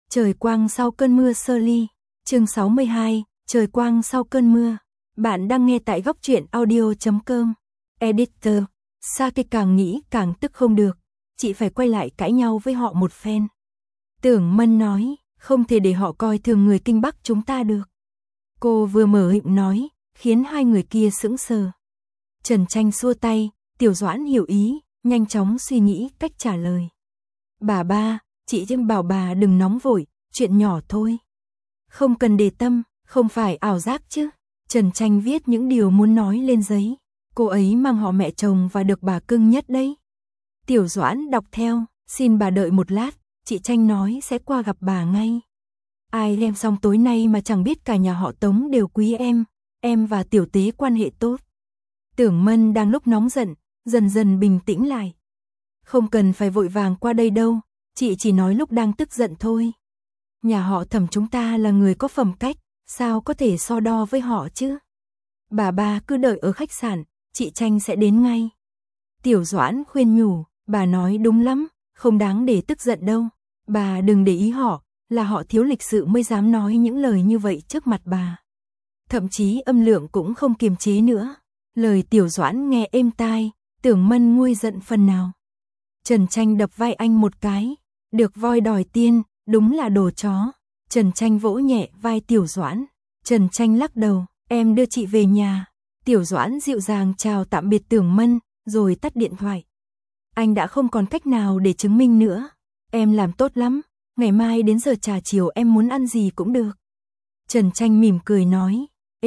Trời quang sau cơn mưa Shirley, chương 62, trời quang sau cơn mưa. Bạn đang nghe tại góc truyện audio.com. Editor, Saki càng nghĩ càng tức không được, chị phải quay lại cãi nhau với họ một phen. Tưởng Mân nói, không thể để họ coi thường người Kinh Bắc chúng ta được. Cô vừa mở miệng nói, khiến hai người kia sững sờ. Trần Tranh xua tay, Tiểu Doãn hiểu ý, nhanh chóng suy nghĩ cách trả lời. Bà ba, chị Trinh bảo bà đừng nóng vội, chuyện nhỏ thôi. Không cần để tâm, không phải ảo giác chứ. Trần Tranh viết những điều muốn nói lên giấy. Cô ấy mang họ mẹ chồng và được bà cưng nhất đấy. Tiểu Doãn đọc theo, xin bà đợi một lát, chị Tranh nói sẽ qua gặp bà ngay. Ai em xong tối nay mà chẳng biết cả nhà họ Tống đều quý em và Tiểu Tế quan hệ tốt. Tưởng Mân đang lúc nóng giận, dần dần bình tĩnh lại. Không cần phải vội vàng qua đây đâu, chị chỉ nói lúc đang tức giận thôi. Nhà họ Thẩm chúng ta là người có phẩm cách, sao có thể so đo với họ chứ? Bà ba cứ đợi ở khách sạn, chị Tranh sẽ đến ngay. Tiểu Doãn khuyên nhủ, bà nói đúng lắm, không đáng để tức giận đâu. Bà đừng để ý họ, là họ thiếu lịch sự mới dám nói những lời như vậy trước mặt bà. Thậm chí âm lượng cũng không kiềm chế nữa. Lời Tiểu Doãn nghe êm tai, Tưởng Mân nguôi giận phần nào. Trần Tranh đập vai anh một cái, được voi đòi tiên, đúng là đồ chó. Trần Tranh vỗ nhẹ vai Tiểu Doãn. Trần Tranh lắc đầu, em đưa chị về nhà. Tiểu Doãn dịu dàng chào tạm biệt Tưởng Mân, rồi tắt điện thoại. Anh đã không còn cách nào để chứng minh nữa. Em làm tốt lắm, ngày mai đến giờ trà chiều em muốn ăn gì cũng được. Trần Tranh mỉm cười nói,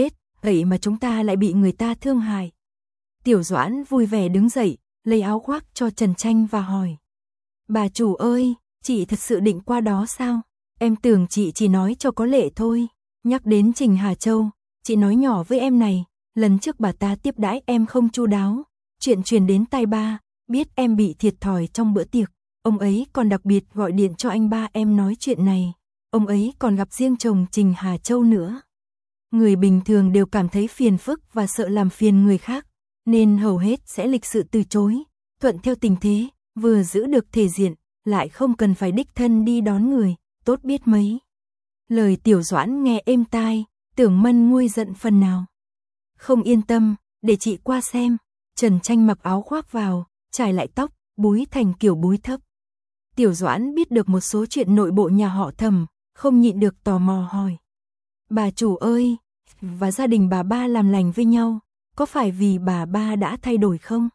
vậy mà chúng ta lại bị người ta thương hại. Tiểu Doãn vui vẻ đứng dậy, lấy áo khoác cho Trần Tranh và hỏi. Bà chủ ơi, chị thật sự định qua đó sao? Em tưởng chị chỉ nói cho có lệ thôi. Nhắc đến Trình Hà Châu, chị nói nhỏ với em này, lần trước bà ta tiếp đãi em không chu đáo. Chuyện truyền đến tai ba, biết em bị thiệt thòi trong bữa tiệc. Ông ấy còn đặc biệt gọi điện cho anh ba em nói chuyện này. Ông ấy còn gặp riêng chồng Trình Hà Châu nữa. Người bình thường đều cảm thấy phiền phức và sợ làm phiền người khác, nên hầu hết sẽ lịch sự từ chối, thuận theo tình thế, vừa giữ được thể diện, lại không cần phải đích thân đi đón người, tốt biết mấy. Lời Tiểu Doãn nghe êm tai, Tưởng Mân nguôi giận phần nào. Không yên tâm, để chị qua xem. Trần Tranh mặc áo khoác vào, trải lại tóc, búi thành kiểu búi thấp. Tiểu Doãn biết được một số chuyện nội bộ nhà họ Thẩm, không nhịn được tò mò hỏi. Bà chủ ơi, và gia đình bà ba làm lành với nhau, có phải vì bà ba đã thay đổi không?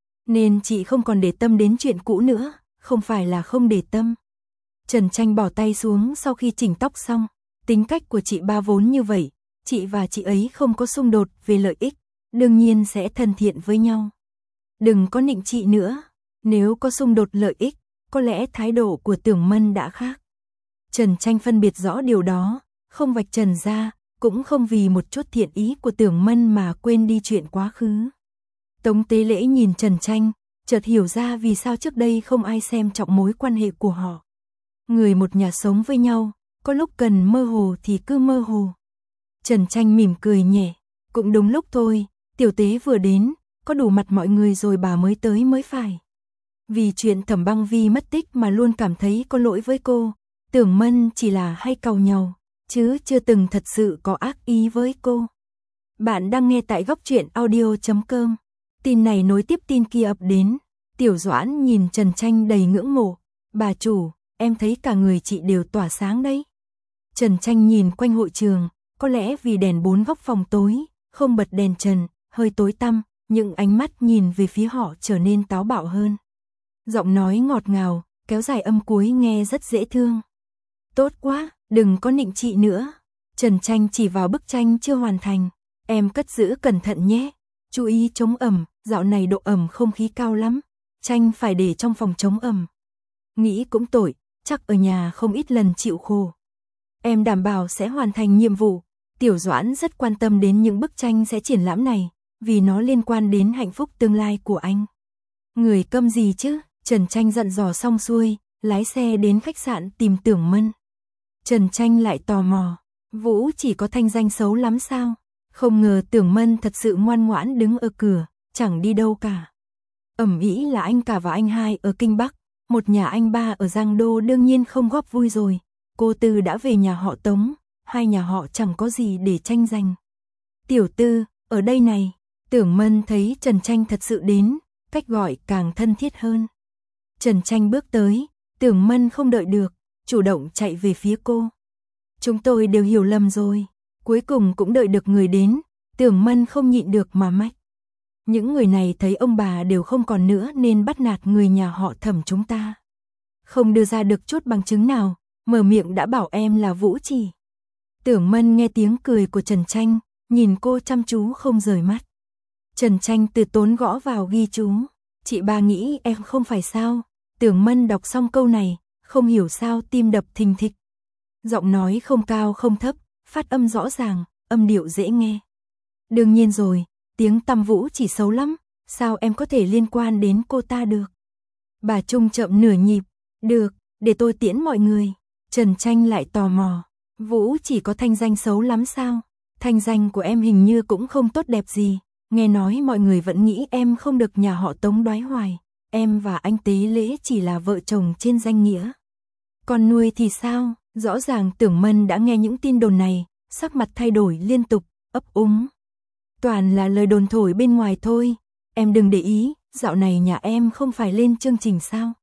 Nên chị không còn để tâm đến chuyện cũ nữa, không phải là không để tâm. Trần Tranh bỏ tay xuống sau khi chỉnh tóc xong, tính cách của chị ba vốn như vậy, chị và chị ấy không có xung đột về lợi ích, đương nhiên sẽ thân thiện với nhau. Đừng có nịnh chị nữa, nếu có xung đột lợi ích, có lẽ thái độ của Tưởng Mân đã khác. Trần Tranh phân biệt rõ điều đó, không vạch trần ra, cũng không vì một chút thiện ý của Tưởng Mân mà quên đi chuyện quá khứ. Tống Tế Lễ nhìn Trần Tranh, chợt hiểu ra vì sao trước đây không ai xem trọng mối quan hệ của họ. Người một nhà sống với nhau, có lúc cần mơ hồ thì cứ mơ hồ. Trần Tranh mỉm cười nhẹ, cũng đúng lúc thôi, Tiểu Tế vừa đến, có đủ mặt mọi người rồi bà mới tới mới phải. Vì chuyện Thẩm Băng Vi mất tích mà luôn cảm thấy có lỗi với cô, Tưởng Mân chỉ là hay càu nhàu, chứ chưa từng thật sự có ác ý với cô. Bạn đang nghe tại góc truyện audio.com. Tin này nối tiếp tin kia ập đến. Tiểu Doãn nhìn Trần Tranh đầy ngưỡng mộ. Bà chủ, em thấy cả người chị đều tỏa sáng đấy. Trần Tranh nhìn quanh hội trường, có lẽ vì đèn bốn góc phòng tối, không bật đèn trần, hơi tối tăm, nhưng ánh mắt nhìn về phía họ trở nên táo bạo hơn. Giọng nói ngọt ngào, kéo dài âm cuối nghe rất dễ thương. Tốt quá, đừng có nịnh chị nữa. Trần Tranh chỉ vào bức tranh chưa hoàn thành. Em cất giữ cẩn thận nhé. Chú ý chống ẩm, dạo này độ ẩm không khí cao lắm. Tranh phải để trong phòng chống ẩm. Nghĩ cũng tội, chắc ở nhà không ít lần chịu khổ. Em đảm bảo sẽ hoàn thành nhiệm vụ. Tiểu Doãn rất quan tâm đến những bức tranh sẽ triển lãm này, vì nó liên quan đến hạnh phúc tương lai của anh. Người câm gì chứ? Trần Tranh dặn dò xong xuôi, lái xe đến khách sạn tìm Tưởng Mân. Trần Tranh lại tò mò, Vũ chỉ có thanh danh xấu lắm sao? Không ngờ Tưởng Mân thật sự ngoan ngoãn đứng ở cửa, chẳng đi đâu cả. Ẩm ĩ là anh cả và anh hai ở Kinh Bắc, một nhà anh ba ở Giang Đô đương nhiên không góp vui rồi, cô Tư đã về nhà họ Tống, hai nhà họ chẳng có gì để tranh giành. Tiểu Tư, ở đây này. Tưởng Mân thấy Trần Tranh thật sự đến, cách gọi càng thân thiết hơn. Trần Tranh bước tới, Tưởng Mân không đợi được, chủ động chạy về phía cô. Chúng tôi đều hiểu lầm rồi, cuối cùng cũng đợi được người đến, Tưởng Mân không nhịn được mà mách. Những người này thấy ông bà đều không còn nữa nên bắt nạt người nhà họ Thẩm chúng ta. Không đưa ra được chút bằng chứng nào, mở miệng đã bảo em là Vũ Chỉ. Tưởng Mân nghe tiếng cười của Trần Tranh, nhìn cô chăm chú không rời mắt. Trần Tranh từ tốn gõ vào ghi chú. Chị ba nghĩ em không phải sao? Tưởng Mân đọc xong câu này, không hiểu sao tim đập thình thịch. Giọng nói không cao không thấp, phát âm rõ ràng, âm điệu dễ nghe. Đương nhiên rồi, tiếng tăm Vũ Chỉ xấu lắm, sao em có thể liên quan đến cô ta được? Bà Trung chậm nửa nhịp, được, để tôi tiễn mọi người. Trần Tranh lại tò mò, Vũ Chỉ có thanh danh xấu lắm sao? Thanh danh của em hình như cũng không tốt đẹp gì, nghe nói mọi người vẫn nghĩ em không được nhà họ Tống đoái hoài, em và anh Tế Lễ chỉ là vợ chồng trên danh nghĩa. Con nuôi thì sao? Rõ ràng Tưởng Mân đã nghe những tin đồn này, sắc mặt thay đổi liên tục, ấp úng. Toàn là lời đồn thổi bên ngoài thôi, em đừng để ý, dạo này nhà em không phải lên chương trình sao?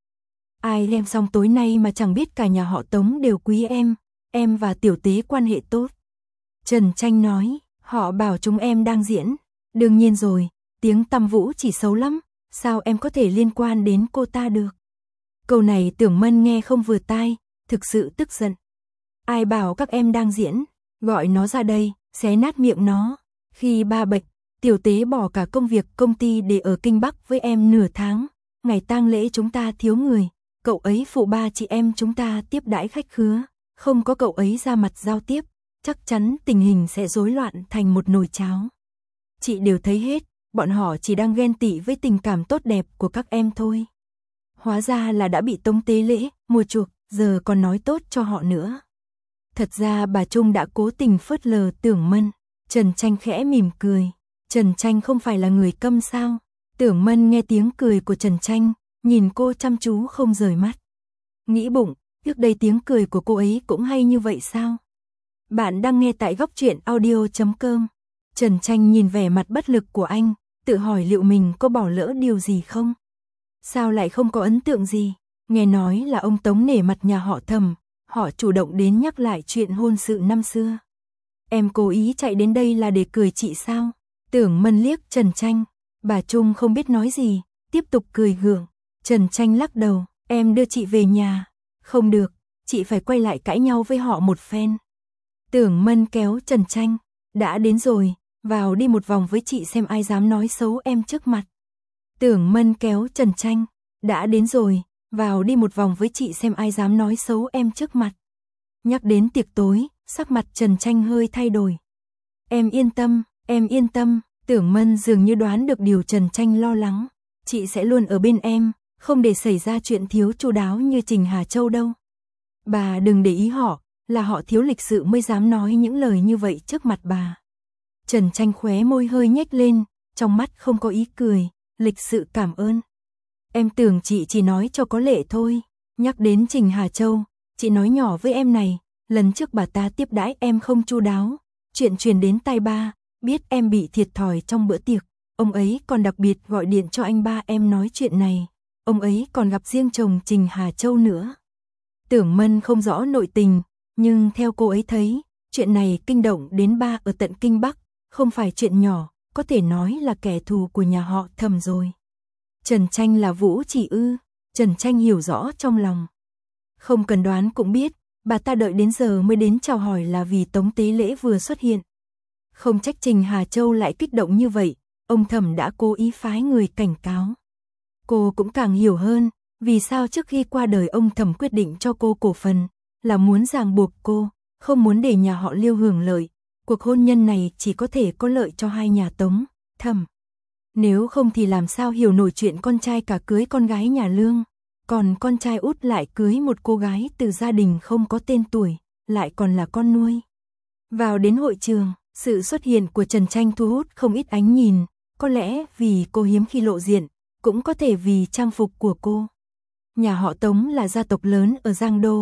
Ai em xong tối nay mà chẳng biết cả nhà họ Tống đều quý em và Tiểu Tế quan hệ tốt. Trần Tranh nói, họ bảo chúng em đang diễn, đương nhiên rồi, tiếng tăm Vũ Chỉ xấu lắm, sao em có thể liên quan đến cô ta được? Câu này Tưởng Mân nghe không vừa tai, thực sự tức giận. Ai bảo các em đang diễn, gọi nó ra đây, xé nát miệng nó. Khi ba bệnh, Tiểu Tế bỏ cả công việc công ty để ở Kinh Bắc với em nửa tháng, ngày tang lễ chúng ta thiếu người, cậu ấy phụ ba chị em chúng ta tiếp đãi khách khứa, không có cậu ấy ra mặt giao tiếp, chắc chắn tình hình sẽ rối loạn thành một nồi cháo. Chị đều thấy hết, bọn họ chỉ đang ghen tị với tình cảm tốt đẹp của các em thôi. Hóa ra là đã bị Tống Tế Lễ mua chuộc, giờ còn nói tốt cho họ nữa. Thật ra bà Trung đã cố tình phớt lờ Tưởng Mân. Trần Tranh khẽ mỉm cười. Trần Tranh không phải là người câm sao? Tưởng Mân nghe tiếng cười của Trần Tranh, nhìn cô chăm chú không rời mắt. Nghĩ bụng, trước đây tiếng cười của cô ấy cũng hay như vậy sao? Bạn đang nghe tại Góc Truyện Audio.com. Trần Tranh nhìn vẻ mặt bất lực của anh, tự hỏi liệu mình có bỏ lỡ điều gì không? Sao lại không có ấn tượng gì? Nghe nói là ông Tống nể mặt nhà họ Thẩm, họ chủ động đến nhắc lại chuyện hôn sự năm xưa. Em cố ý chạy đến đây là để cười chị sao? Tưởng Mân liếc Trần Tranh, bà Trung không biết nói gì, tiếp tục cười gượng. Trần Tranh lắc đầu, em đưa chị về nhà. Không được, chị phải quay lại cãi nhau với họ một phen. Tưởng Mân kéo Trần Tranh, đã đến rồi, vào đi một vòng với chị xem ai dám nói xấu em trước mặt. Tưởng Mân kéo Trần Tranh, đã đến rồi, vào đi một vòng với chị xem ai dám nói xấu em trước mặt. Nhắc đến tiệc tối, sắc mặt Trần Tranh hơi thay đổi. Em yên tâm, Tưởng Mân dường như đoán được điều Trần Tranh lo lắng. Chị sẽ luôn ở bên em, không để xảy ra chuyện thiếu chu đáo như Trình Hà Châu đâu. Bà đừng để ý họ, là họ thiếu lịch sự mới dám nói những lời như vậy trước mặt bà. Trần Tranh khóe môi hơi nhếch lên, trong mắt không có ý cười, lịch sự cảm ơn. Em tưởng chị chỉ nói cho có lệ thôi. Nhắc đến Trình Hà Châu, chị nói nhỏ với em này, lần trước bà ta tiếp đãi em không chu đáo, chuyện truyền đến tai ba, biết em bị thiệt thòi trong bữa tiệc, ông ấy còn đặc biệt gọi điện cho anh ba em nói chuyện này, ông ấy còn gặp riêng chồng Trình Hà Châu nữa. Tưởng Mân không rõ nội tình, nhưng theo cô ấy thấy, chuyện này kinh động đến ba ở tận Kinh Bắc, không phải chuyện nhỏ, có thể nói là kẻ thù của nhà họ Thẩm rồi. Trần Tranh là Vũ Chỉ ư? Trần Tranh hiểu rõ trong lòng. Không cần đoán cũng biết, bà ta đợi đến giờ mới đến chào hỏi là vì Tống Tế Lễ vừa xuất hiện. Không trách Trình Hà Châu lại kích động như vậy, ông Thẩm đã cố ý phái người cảnh cáo. Cô cũng càng hiểu hơn, vì sao trước khi qua đời ông Thẩm quyết định cho cô cổ phần, là muốn ràng buộc cô, không muốn để nhà họ Liêu hưởng lợi. Cuộc hôn nhân này chỉ có thể có lợi cho hai nhà Tống, Thẩm. Nếu không thì làm sao hiểu nổi chuyện con trai cả cưới con gái nhà Lương, còn con trai út lại cưới một cô gái từ gia đình không có tên tuổi, lại còn là con nuôi. Vào đến hội trường, sự xuất hiện của Trần Tranh thu hút không ít ánh nhìn, có lẽ vì cô hiếm khi lộ diện, cũng có thể vì trang phục của cô. Nhà họ Tống là gia tộc lớn ở Giang Đô,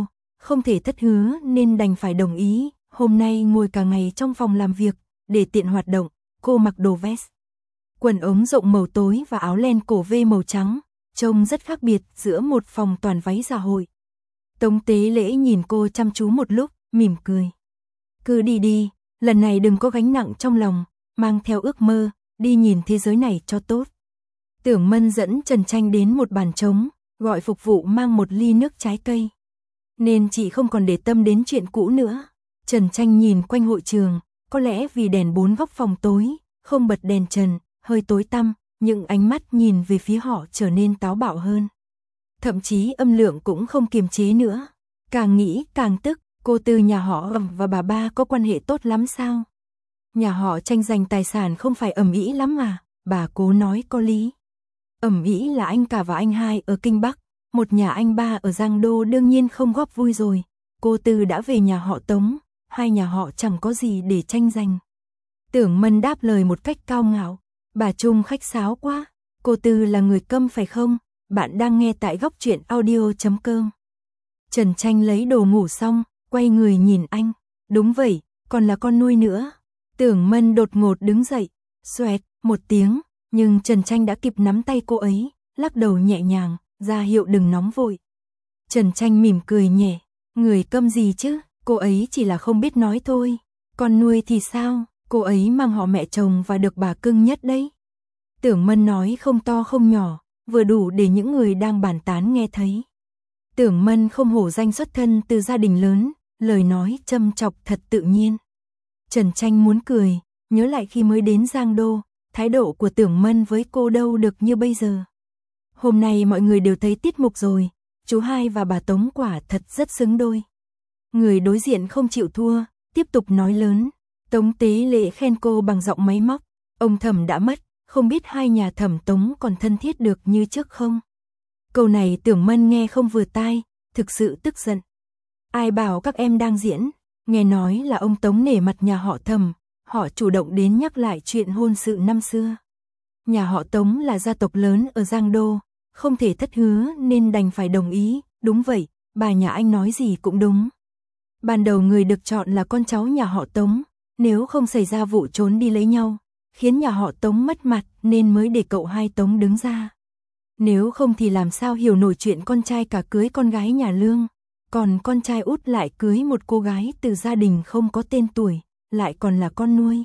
không thể thất hứa nên đành phải đồng ý. Hôm nay ngồi cả ngày trong phòng làm việc, để tiện hoạt động, cô mặc đồ vest, quần ống rộng màu tối và áo len cổ V màu trắng, trông rất khác biệt giữa một phòng toàn váy dạ hội. Tống Tế Lễ nhìn cô chăm chú một lúc, mỉm cười. Cứ đi đi, lần này đừng có gánh nặng trong lòng, mang theo ước mơ, đi nhìn thế giới này cho tốt. Tưởng Mân dẫn Trần Tranh đến một bàn trống, gọi phục vụ mang một ly nước trái cây. Nên chị không còn để tâm đến chuyện cũ nữa. Trần Tranh nhìn quanh hội trường, có lẽ vì đèn 4 góc phòng tối, không bật đèn trần, hơi tối tăm, những ánh mắt nhìn về phía họ trở nên táo bạo hơn. Thậm chí âm lượng cũng không kiềm chế nữa. Càng nghĩ càng tức, cô Từ nhà họ và bà ba có quan hệ tốt lắm sao? Nhà họ tranh giành tài sản không phải ầm ĩ lắm à? Bà Cố nói có lý. Ầm ĩ là anh cả và anh hai ở Kinh Bắc, một nhà anh ba ở Giang Đô đương nhiên không góp vui rồi. Cô Từ đã về nhà họ Tống, hai nhà họ chẳng có gì để tranh giành. Tưởng Mân đáp lời một cách cao ngạo. Bà Trung khách sáo quá, cô Từ là người câm phải không? Bạn đang nghe tại góc truyện audio.com. Trần Tranh lấy đồ ngủ xong, quay người nhìn anh. Đúng vậy, còn là con nuôi nữa. Tưởng Mân đột ngột đứng dậy, xoẹt một tiếng, nhưng Trần Tranh đã kịp nắm tay cô ấy, lắc đầu nhẹ nhàng, ra hiệu đừng nóng vội. Trần Tranh mỉm cười nhẹ, người câm gì chứ, cô ấy chỉ là không biết nói thôi. Con nuôi thì sao, cô ấy mang họ mẹ chồng và được bà cưng nhất đấy. Tưởng Mân nói không to không nhỏ, vừa đủ để những người đang bàn tán nghe thấy. Tưởng Mân không hổ danh xuất thân từ gia đình lớn, lời nói châm chọc thật tự nhiên. Trần Tranh muốn cười, nhớ lại khi mới đến Giang Đô, thái độ của Tưởng Mân với cô đâu được như bây giờ. Hôm nay mọi người đều thấy tiết mục rồi, chú hai và bà Tống quả thật rất xứng đôi. Người đối diện không chịu thua, tiếp tục nói lớn. Tống Tế Lễ khen cô bằng giọng máy móc, ông Thẩm đã mất, không biết hai nhà Thẩm Tống còn thân thiết được như trước không? Câu này Tưởng Mân nghe không vừa tai, thực sự tức giận. Ai bảo các em đang diễn, nghe nói là ông Tống nể mặt nhà họ Thẩm, họ chủ động đến nhắc lại chuyện hôn sự năm xưa. Nhà họ Tống là gia tộc lớn ở Giang Đô, không thể thất hứa nên đành phải đồng ý, đúng vậy, bà nhà anh nói gì cũng đúng. Ban đầu người được chọn là con cháu nhà họ Tống, nếu không xảy ra vụ trốn đi lấy nhau, khiến nhà họ Tống mất mặt nên mới để cậu hai Tống đứng ra. Nếu không thì làm sao hiểu nổi chuyện con trai cả cưới con gái nhà lương, còn con trai út lại cưới một cô gái từ gia đình không có tên tuổi, lại còn là con nuôi.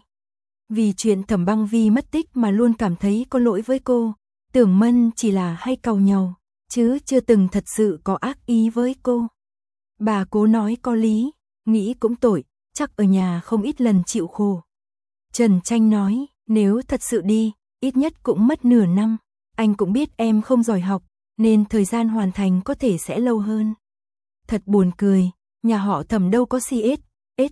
Vì chuyện Thẩm Băng Vi mất tích mà luôn cảm thấy có lỗi với cô, Tưởng Mân chỉ là hay càu nhàu, chứ chưa từng thật sự có ác ý với cô. Bà Cố nói có lý, nghĩ cũng tội, chắc ở nhà không ít lần chịu khổ. Trần Tranh nói, nếu thật sự đi, ít nhất cũng mất nửa năm, anh cũng biết em không giỏi học, nên thời gian hoàn thành có thể sẽ lâu hơn. Thật buồn cười, nhà họ Thẩm đâu có CS,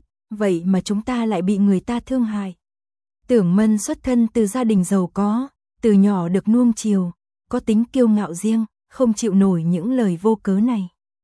vậy mà chúng ta lại bị người ta thương hại. Tưởng Mân xuất thân từ gia đình giàu có, từ nhỏ được nuông chiều, có tính kiêu ngạo riêng, không chịu nổi những lời vô cớ này.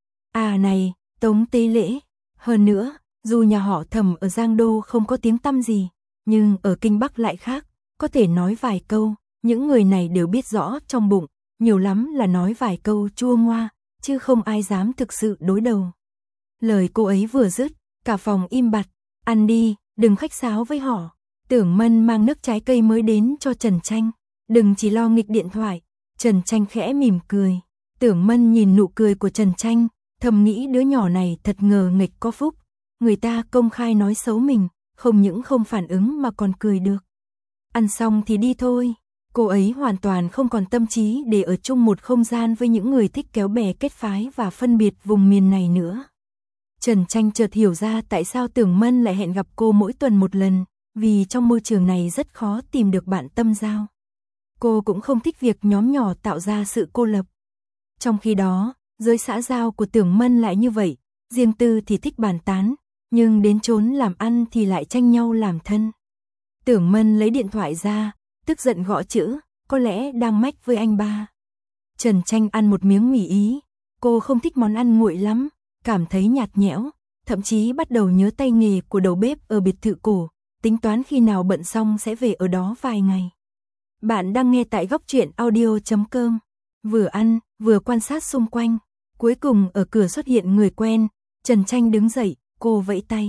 À này, Tống Tế Lễ, hơn nữa, dù nhà họ Thẩm ở Giang Đô không có tiếng tăm gì, nhưng ở Kinh Bắc lại khác, có thể nói vài câu, những người này đều biết rõ trong bụng, nhiều lắm là nói vài câu chua ngoa, chứ không ai dám thực sự đối đầu. Lời cô ấy vừa dứt, cả phòng im bặt, ăn đi, đừng khách sáo với họ. Tưởng Mân mang nước trái cây mới đến cho Trần Tranh, đừng chỉ lo nghịch điện thoại. Trần Tranh khẽ mỉm cười. Tưởng Mân nhìn nụ cười của Trần Tranh, thầm nghĩ đứa nhỏ này thật ngờ nghịch có phúc. Người ta công khai nói xấu mình, không những không phản ứng mà còn cười được. Ăn xong thì đi thôi. Cô ấy hoàn toàn không còn tâm trí để ở chung một không gian với những người thích kéo bè kết phái và phân biệt vùng miền này nữa. Trần Tranh chợt hiểu ra tại sao Tưởng Mân lại hẹn gặp cô mỗi tuần một lần, vì trong môi trường này rất khó tìm được bạn tâm giao. Cô cũng không thích việc nhóm nhỏ tạo ra sự cô lập. Trong khi đó, giới xã giao của Tưởng Mân lại như vậy, riêng tư thì thích bàn tán, nhưng đến chốn làm ăn thì lại tranh nhau làm thân. Tưởng Mân lấy điện thoại ra, tức giận gõ chữ, có lẽ đang mách với anh ba. Trần Tranh ăn một miếng mì Ý, cô không thích món ăn nguội lắm, cảm thấy nhạt nhẽo, thậm chí bắt đầu nhớ tay nghề của đầu bếp ở biệt thự cổ, tính toán khi nào bận xong sẽ về ở đó vài ngày. Bạn đang nghe tại góc truyện audio.com. Vừa ăn, vừa quan sát xung quanh, cuối cùng ở cửa xuất hiện người quen, Trần Tranh đứng dậy, cô vẫy tay.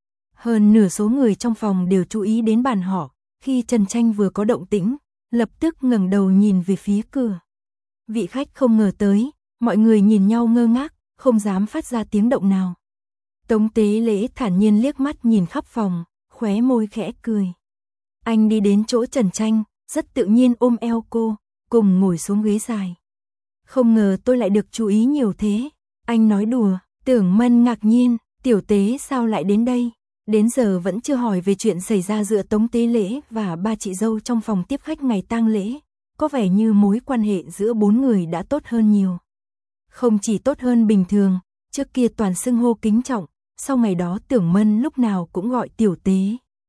Hơn nửa số người trong phòng đều chú ý đến bàn họ, khi Trần Tranh vừa có động tĩnh, lập tức ngẩng đầu nhìn về phía cửa. Vị khách không ngờ tới, mọi người nhìn nhau ngơ ngác, không dám phát ra tiếng động nào. Tống Tế Lễ thản nhiên liếc mắt nhìn khắp phòng, khóe môi khẽ cười. Anh đi đến chỗ Trần Tranh, rất tự nhiên ôm eo cô, cùng ngồi xuống ghế dài. Không ngờ tôi lại được chú ý nhiều thế, anh nói đùa. Tưởng Mân ngạc nhiên, Tiểu Tế sao lại đến đây? Đến giờ vẫn chưa hỏi về chuyện xảy ra giữa Tống Tế Lễ và ba chị dâu trong phòng tiếp khách ngày tang lễ. Có vẻ như mối quan hệ giữa bốn người đã tốt hơn nhiều. Không chỉ tốt hơn bình thường, trước kia toàn xưng hô kính trọng, sau ngày đó Tưởng Mân lúc nào cũng gọi Tiểu Tế.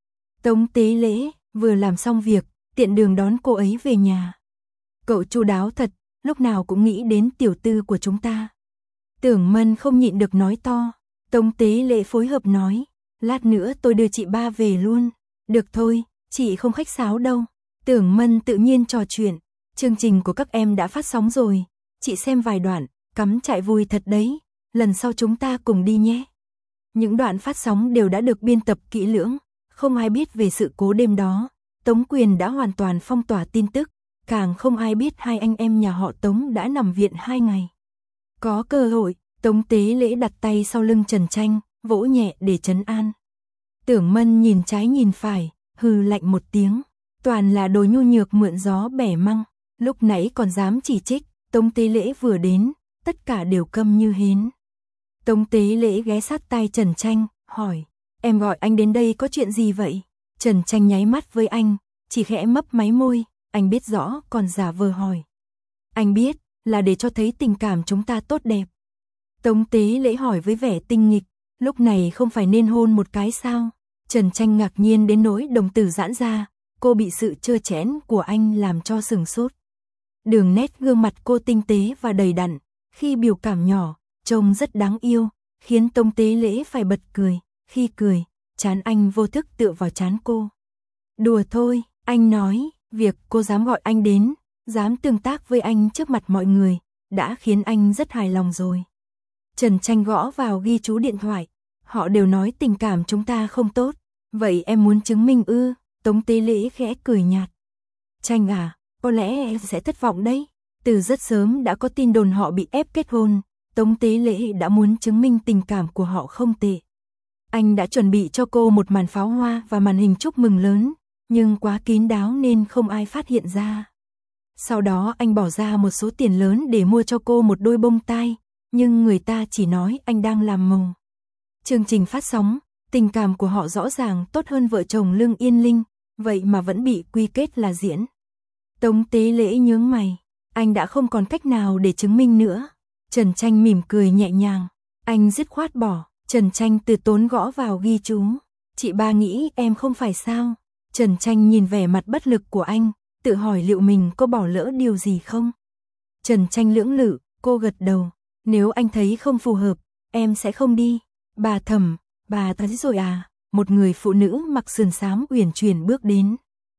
Tống Tế Lễ vừa làm xong việc, tiện đường đón cô ấy về nhà. Cậu chu đáo thật, lúc nào cũng nghĩ đến tiểu tư của chúng ta. Tưởng Mân không nhịn được nói to. Tống Tế Lễ phối hợp nói, lát nữa tôi đưa chị ba về luôn. Được thôi, chị không khách sáo đâu. Tưởng Mân tự nhiên trò chuyện, chương trình của các em đã phát sóng rồi, chị xem vài đoạn, cắm trại vui thật đấy, lần sau chúng ta cùng đi nhé. Những đoạn phát sóng đều đã được biên tập kỹ lưỡng, không ai biết về sự cố đêm đó. Tống Quyền đã hoàn toàn phong tỏa tin tức, càng không ai biết hai anh em nhà họ Tống đã nằm viện 2 ngày. Có cơ hội, Tống Tế Lễ đặt tay sau lưng Trần Tranh, vỗ nhẹ để trấn an. Tưởng Mân nhìn trái nhìn phải, hừ lạnh một tiếng, toàn là đồ nhu nhược mượn gió bẻ măng, lúc nãy còn dám chỉ trích, Tống Tế Lễ vừa đến, tất cả đều câm như hến. Tống Tế Lễ ghé sát tai Trần Tranh, hỏi, em gọi anh đến đây có chuyện gì vậy? Trần Tranh nháy mắt với anh, chỉ khẽ mấp máy môi, anh biết rõ còn giả vờ hỏi. Anh biết, là để cho thấy tình cảm chúng ta tốt đẹp. Tống Tế Lễ hỏi với vẻ tinh nghịch, lúc này không phải nên hôn một cái sao? Trần Tranh ngạc nhiên đến nỗi đồng tử giãn ra, cô bị sự trơ trẽn của anh làm cho sừng sốt. Đường nét gương mặt cô tinh tế và đầy đặn, khi biểu cảm nhỏ, trông rất đáng yêu, khiến Tống Tế Lễ phải bật cười, khi cười, trán anh vô thức tựa vào trán cô. Đùa thôi, anh nói, việc cô dám gọi anh đến, dám tương tác với anh trước mặt mọi người, đã khiến anh rất hài lòng rồi. Trần Tranh gõ vào ghi chú điện thoại, họ đều nói tình cảm chúng ta không tốt, vậy em muốn chứng minh ư? Tống Tế Lễ khẽ cười nhạt. Tranh à, có lẽ em sẽ thất vọng đấy, từ rất sớm đã có tin đồn họ bị ép kết hôn, Tống Tế Lễ đã muốn chứng minh tình cảm của họ không tệ. Anh đã chuẩn bị cho cô một màn pháo hoa và màn hình chúc mừng lớn, nhưng quá kín đáo nên không ai phát hiện ra. Sau đó anh bỏ ra một số tiền lớn để mua cho cô một đôi bông tai, nhưng người ta chỉ nói anh đang làm màu. Chương trình phát sóng, tình cảm của họ rõ ràng tốt hơn vợ chồng Lương Yên Linh, vậy mà vẫn bị quy kết là diễn. Tống Tế Lễ nhướng mày, anh đã không còn cách nào để chứng minh nữa. Trần Tranh mỉm cười nhẹ nhàng, anh dứt khoát bỏ. Trần Tranh từ tốn gõ vào ghi chú, chị ba nghĩ em không phải sao? Trần Tranh nhìn vẻ mặt bất lực của anh, tự hỏi liệu mình có bỏ lỡ điều gì không? Trần Tranh lưỡng lự, cô gật đầu, nếu anh thấy không phù hợp, em sẽ không đi. Bà Thẩm, bà thấy rồi à? Một người phụ nữ mặc sườn xám uyển chuyển bước đến.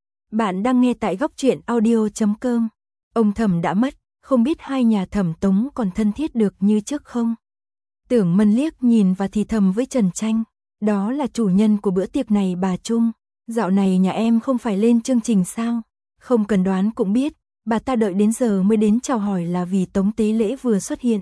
Bạn đang nghe tại góc truyện audio.com. Ông Thẩm đã mất, không biết hai nhà Thẩm Tống còn thân thiết được như trước không? Tưởng Mân liếc nhìn và thì thầm với Trần Tranh, đó là chủ nhân của bữa tiệc này bà Trung, dạo này nhà em không phải lên chương trình sao? Không cần đoán cũng biết, bà ta đợi đến giờ mới đến chào hỏi là vì Tống Tế Lễ vừa xuất hiện.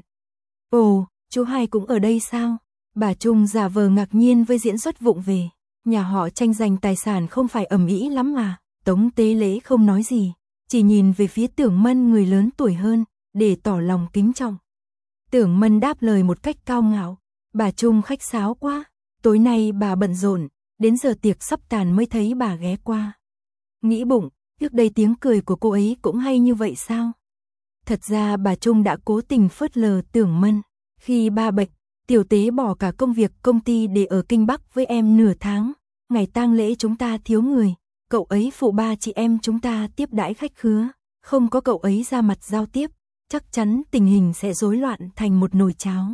Ồ, chú hai cũng ở đây sao? Bà Trung giả vờ ngạc nhiên với diễn xuất vụng về, nhà họ tranh giành tài sản không phải ầm ĩ lắm mà. Tống Tế Lễ không nói gì, chỉ nhìn về phía Tưởng Mân người lớn tuổi hơn, để tỏ lòng kính trọng. Tưởng Mân đáp lời một cách cao ngạo, bà Trung khách sáo quá, tối nay bà bận rộn, đến giờ tiệc sắp tàn mới thấy bà ghé qua. Nghĩ bụng, trước đây tiếng cười của cô ấy cũng hay như vậy sao? Thật ra bà Trung đã cố tình phớt lờ Tưởng Mân, khi ba bệnh, Tiểu Tế bỏ cả công việc công ty để ở Kinh Bắc với em nửa tháng, ngày tang lễ chúng ta thiếu người, cậu ấy phụ ba chị em chúng ta tiếp đãi khách khứa, không có cậu ấy ra mặt giao tiếp, chắc chắn tình hình sẽ rối loạn thành một nồi cháo.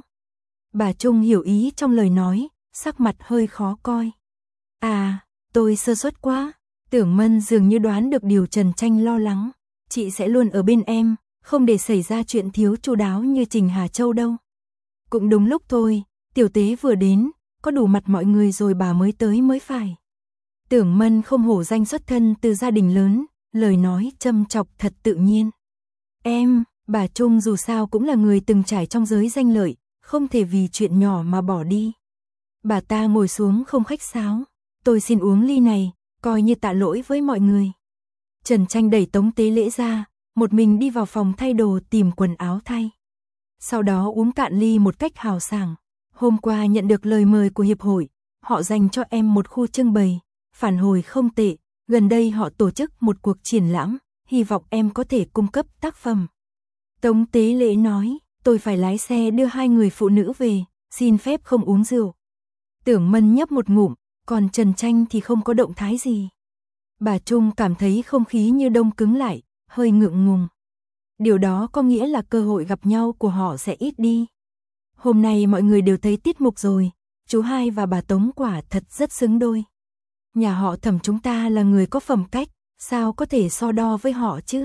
Bà Trung hiểu ý trong lời nói, sắc mặt hơi khó coi. À, tôi sơ suất quá. Tưởng Mân dường như đoán được điều Trần Tranh lo lắng. Chị sẽ luôn ở bên em, không để xảy ra chuyện thiếu chu đáo như Trình Hà Châu đâu. Cũng đúng lúc thôi, tiểu tế vừa đến, có đủ mặt mọi người rồi bà mới tới mới phải. Tưởng Mân không hổ danh xuất thân từ gia đình lớn, lời nói châm chọc thật tự nhiên. Bà Trung dù sao cũng là người từng trải trong giới danh lợi, không thể vì chuyện nhỏ mà bỏ đi. Bà ta ngồi xuống không khách sáo, tôi xin uống ly này, coi như tạ lỗi với mọi người. Trần Tranh đẩy Tống Tế Lễ ra, một mình đi vào phòng thay đồ tìm quần áo thay. Sau đó uống cạn ly một cách hào sảng. Hôm qua nhận được lời mời của hiệp hội, họ dành cho em một khu trưng bày, phản hồi không tệ, gần đây họ tổ chức một cuộc triển lãm, hy vọng em có thể cung cấp tác phẩm. Tống Tế Lễ nói, tôi phải lái xe đưa 2 người phụ nữ về, xin phép không uống rượu. Tưởng Mân nhấp một ngụm, còn Trần Tranh thì không có động thái gì. Bà Trung cảm thấy không khí như đông cứng lại, hơi ngượng ngùng. Điều đó có nghĩa là cơ hội gặp nhau của họ sẽ ít đi. Hôm nay mọi người đều thấy tiết mục rồi, chú Hai và bà Tống quả thật rất xứng đôi. Nhà họ Thẩm chúng ta là người có phẩm cách, sao có thể so đo với họ chứ?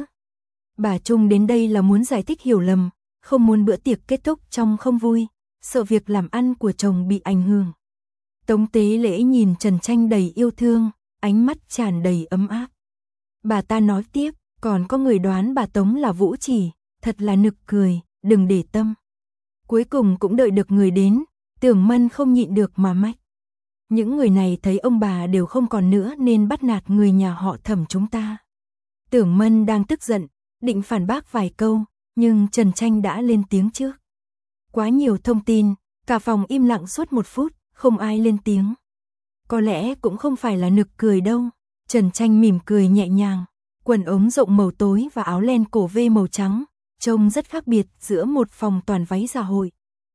Bà Trung đến đây là muốn giải thích hiểu lầm, không muốn bữa tiệc kết thúc trong không vui, sợ việc làm ăn của chồng bị ảnh hưởng. Tống Tế Lễ nhìn Trần Tranh đầy yêu thương, ánh mắt tràn đầy ấm áp. Bà ta nói tiếp, còn có người đoán bà Tống là Vũ Chỉ, thật là nực cười, đừng để tâm. Cuối cùng cũng đợi được người đến, Tưởng Mân không nhịn được mà mách. Những người này thấy ông bà đều không còn nữa nên bắt nạt người nhà họ Thẩm chúng ta. Tưởng Mân đang tức giận, định phản bác vài câu, nhưng Trần Tranh đã lên tiếng trước. Quá nhiều thông tin, cả phòng im lặng suốt 1 phút, không ai lên tiếng. Có lẽ cũng không phải là nực cười đâu. Trần Tranh mỉm cười nhẹ nhàng, quần ống rộng màu tối và áo len cổ V màu trắng, trông rất khác biệt giữa một phòng toàn váy dạ hội.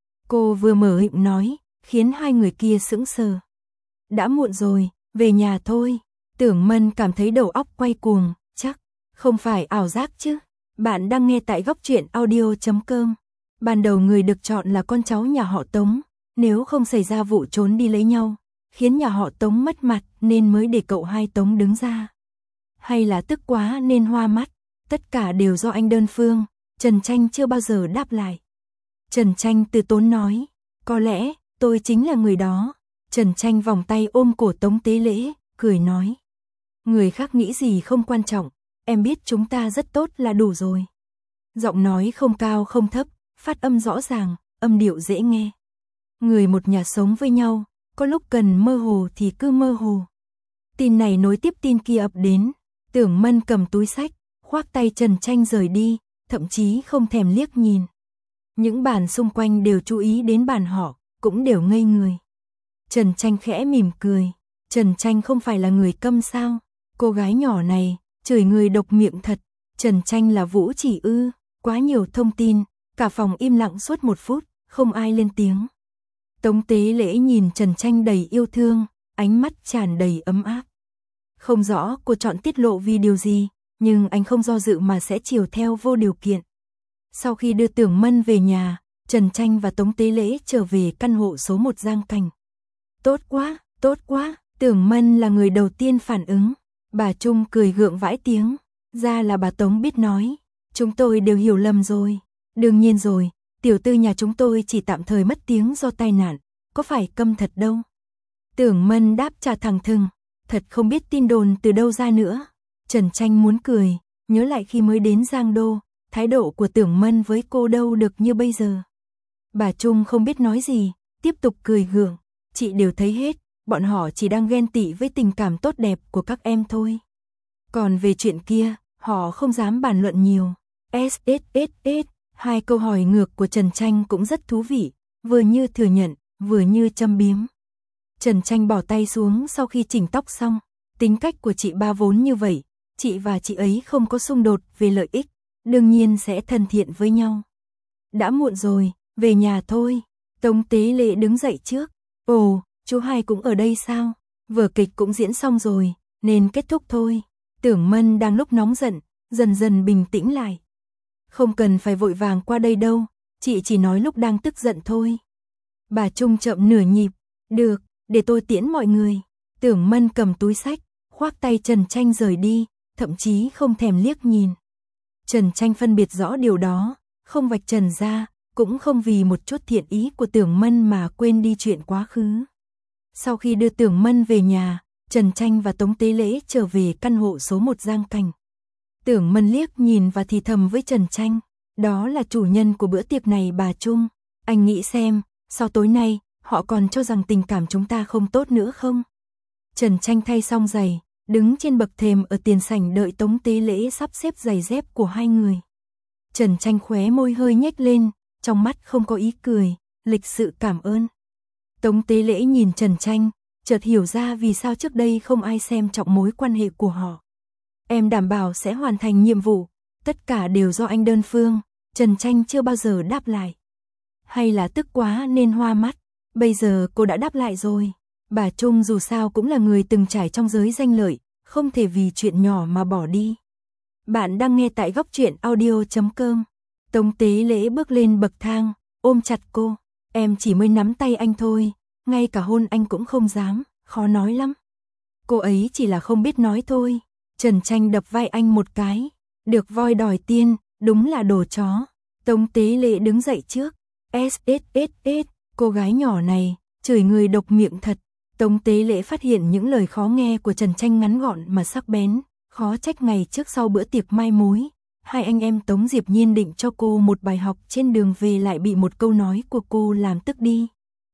Cô vừa mở miệng nói, khiến 2 người kia sững sờ. Đã muộn rồi, về nhà thôi. Tưởng Mân cảm thấy đầu óc quay cuồng, chắc không phải ảo giác chứ. Bạn đang nghe tại góc truyện audio.com. Ban đầu người được chọn là con cháu nhà họ Tống, nếu không xảy ra vụ trốn đi lấy nhau, khiến nhà họ Tống mất mặt nên mới để cậu Hai Tống đứng ra. Hay là tức quá nên hoa mắt, tất cả đều do anh đơn phương. Trần Tranh chưa bao giờ đáp lại. Trần Tranh từ tốn nói, có lẽ tôi chính là người đó. Trần Tranh vòng tay ôm cổ Tống Tế Lễ, cười nói, người khác nghĩ gì không quan trọng, em biết chúng ta rất tốt là đủ rồi. Giọng nói không cao không thấp, phát âm rõ ràng, âm điệu dễ nghe. Người một nhà sống với nhau, có lúc cần mơ hồ thì cứ mơ hồ. Tin này nối tiếp tin kia ập đến, Tưởng Mân cầm túi sách, khoác tay Trần Tranh rời đi, thậm chí không thèm liếc nhìn. Những bàn xung quanh đều chú ý đến bàn họ, cũng đều ngây người. Trần Tranh khẽ mỉm cười, Trần Tranh không phải là người câm sao? Cô gái nhỏ này, chửi người độc miệng thật. Trần Tranh là Vũ Chỉ ư? Quá nhiều thông tin, cả phòng im lặng suốt 1 phút, không ai lên tiếng. Tống Tế Lễ nhìn Trần Tranh đầy yêu thương, ánh mắt tràn đầy ấm áp. Không rõ cô chọn tiết lộ vì điều gì, nhưng anh không do dự mà sẽ chiều theo vô điều kiện. Sau khi đưa Tưởng Mân về nhà, Trần Tranh và Tống Tế Lễ trở về căn hộ số 1 Giang Thành. Tốt quá, Tưởng Mân là người đầu tiên phản ứng. Bà Trung cười gượng vãi tiếng, ra là bà Tống biết nói. Chúng tôi đều hiểu lầm rồi. Đương nhiên rồi, tiểu tư nhà chúng tôi chỉ tạm thời mất tiếng do tai nạn, có phải câm thật đâu. Tưởng Mân đáp trả thẳng thừng, thật không biết tin đồn từ đâu ra nữa. Trần Tranh muốn cười, nhớ lại khi mới đến Giang Đô, thái độ của Tưởng Mân với cô đâu được như bây giờ. Bà Trung không biết nói gì, tiếp tục cười gượng, chị đều thấy hết, bọn họ chỉ đang ghen tị với tình cảm tốt đẹp của các em thôi. Còn về chuyện kia, họ không dám bàn luận nhiều. SSSS, 2 câu hỏi ngược của Trần Tranh cũng rất thú vị, vừa như thừa nhận, vừa như châm biếm. Trần Tranh bỏ tay xuống sau khi chỉnh tóc xong, tính cách của chị ba vốn như vậy, chị và chị ấy không có xung đột về lợi ích, đương nhiên sẽ thân thiện với nhau. Đã muộn rồi, về nhà thôi. Tống Tế Lễ đứng dậy trước. Ồ, chú Hai cũng ở đây sao? Vở kịch cũng diễn xong rồi, nên kết thúc thôi. Tưởng Mân đang lúc nóng giận, dần dần bình tĩnh lại. Không cần phải vội vàng qua đây đâu, chị chỉ nói lúc đang tức giận thôi. Bà Trung chậm nửa nhịp. Được, để tôi tiễn mọi người. Tưởng Mân cầm túi sách, khoác tay Trần Tranh rời đi, thậm chí không thèm liếc nhìn. Trần Tranh phân biệt rõ điều đó, không vạch trần ra, cũng không vì một chút thiện ý của Tưởng Mân mà quên đi chuyện quá khứ. Sau khi đưa Tưởng Mân về nhà, Trần Tranh và Tống Tế Lễ trở về căn hộ số 1 Giang Thành. Tưởng Mân liếc nhìn và thì thầm với Trần Tranh, đó là chủ nhân của bữa tiệc này bà Trung. Anh nghĩ xem, sau tối nay, họ còn cho rằng tình cảm chúng ta không tốt nữa không? Trần Tranh thay xong giày, đứng trên bậc thềm ở tiền sảnh đợi Tống Tế Lễ sắp xếp giày dép của hai người. Trần Tranh khóe môi hơi nhếch lên, trong mắt không có ý cười, lịch sự cảm ơn. Tống Tế Lễ nhìn Trần Tranh, chợt hiểu ra vì sao trước đây không ai xem trọng mối quan hệ của họ. Em đảm bảo sẽ hoàn thành nhiệm vụ, tất cả đều do anh đơn phương. Trần Tranh chưa bao giờ đáp lại. Hay là tức quá nên hoa mắt, bây giờ cô đã đáp lại rồi. Bà Trung dù sao cũng là người từng trải trong giới danh lợi, không thể vì chuyện nhỏ mà bỏ đi. Bạn đang nghe tại góc truyện audio.com. Tống Tế Lễ bước lên bậc thang, ôm chặt cô. Em chỉ mới nắm tay anh thôi, ngay cả hôn anh cũng không dám, khó nói lắm. Cô ấy chỉ là không biết nói thôi. Trần Tranh đập vai anh một cái. Được voi đòi tiên, đúng là đồ chó. Tống Tế Lễ đứng dậy trước. SSSS, cô gái nhỏ này, chửi người độc miệng thật. Tống Tế Lễ phát hiện những lời khó nghe của Trần Tranh ngắn gọn mà sắc bén, khó trách ngày trước sau bữa tiệc mai mối. Hai anh em Tống Diệp Nhiên định cho cô một bài học, trên đường về lại bị một câu nói của cô làm tức đi.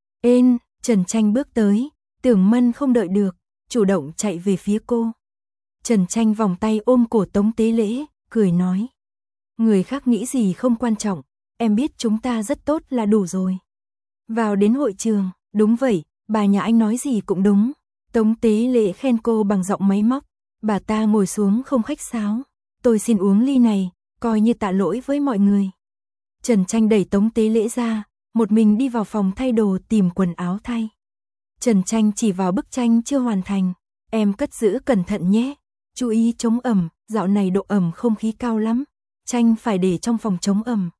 Trần Tranh bước tới, Tưởng Mân không đợi được, chủ động chạy về phía cô. Trần Tranh vòng tay ôm cổ Tống Tế Lễ, cười nói. Người khác nghĩ gì không quan trọng, em biết chúng ta rất tốt là đủ rồi. Vào đến hội trường, đúng vậy, bà nhà anh nói gì cũng đúng. Tống Tế Lễ khen cô bằng giọng máy móc, bà ta ngồi xuống không khách sáo. Tôi xin uống ly này, coi như tạ lỗi với mọi người. Trần Tranh đẩy Tống Tế Lễ ra, một mình đi vào phòng thay đồ tìm quần áo thay. Trần Tranh chỉ vào bức tranh chưa hoàn thành. Em cất giữ cẩn thận nhé. Chú ý chống ẩm, dạo này độ ẩm không khí cao lắm. Tranh phải để trong phòng chống ẩm.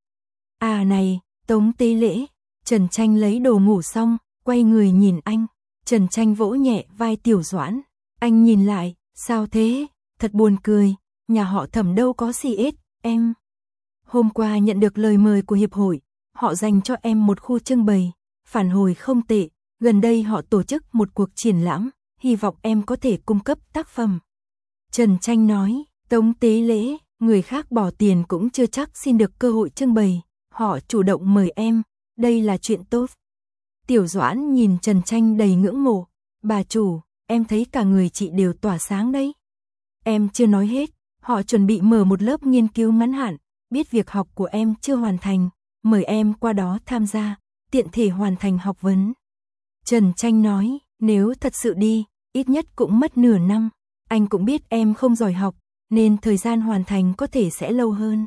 À này, Tống Tế Lễ. Trần Tranh lấy đồ ngủ xong, quay người nhìn anh. Trần Tranh vỗ nhẹ vai Tiểu Doãn. Anh nhìn lại, sao thế? Thật buồn cười, nhà họ Thẩm đâu có CS, em. Hôm qua nhận được lời mời của hiệp hội, họ dành cho em một khu trưng bày, phản hồi không tệ. Gần đây họ tổ chức một cuộc triển lãm, hy vọng em có thể cung cấp tác phẩm. Trần Tranh nói, Tống Tế Lễ, người khác bỏ tiền cũng chưa chắc xin được cơ hội trưng bày, họ chủ động mời em, đây là chuyện tốt. Tiểu Doãn nhìn Trần Tranh đầy ngưỡng mộ, bà chủ, em thấy cả người chị đều tỏa sáng đấy. Em chưa nói hết, họ chuẩn bị mở một lớp nghiên cứu ngắn hạn, biết việc học của em chưa hoàn thành, mời em qua đó tham gia, tiện thể hoàn thành học vấn. Trần Tranh nói, nếu thật sự đi, ít nhất cũng mất nửa năm, anh cũng biết em không giỏi học, nên thời gian hoàn thành có thể sẽ lâu hơn.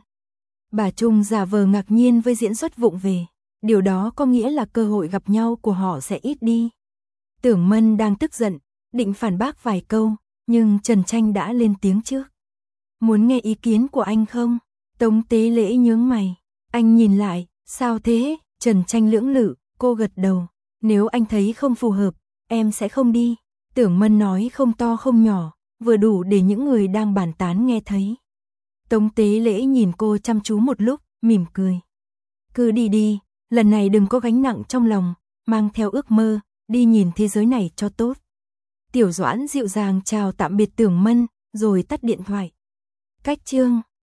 Bà Trung giả vờ ngạc nhiên với diễn xuất vụng về, điều đó có nghĩa là cơ hội gặp nhau của họ sẽ ít đi. Tưởng Mân đang tức giận, định phản bác vài câu, nhưng Trần Tranh đã lên tiếng trước. Muốn nghe ý kiến của anh không? Tống Tế Lễ nhướng mày, anh nhìn lại, sao thế? Trần Tranh lưỡng lự, cô gật đầu, nếu anh thấy không phù hợp, em sẽ không đi. Tưởng Mân nói không to không nhỏ, vừa đủ để những người đang bàn tán nghe thấy. Tống Tế Lễ nhìn cô chăm chú một lúc, mỉm cười. Cứ đi đi, lần này đừng có gánh nặng trong lòng, mang theo ước mơ, đi nhìn thế giới này cho tốt. Tiểu Doãn dịu dàng chào tạm biệt Tưởng Mân, rồi tắt điện thoại. Cách chương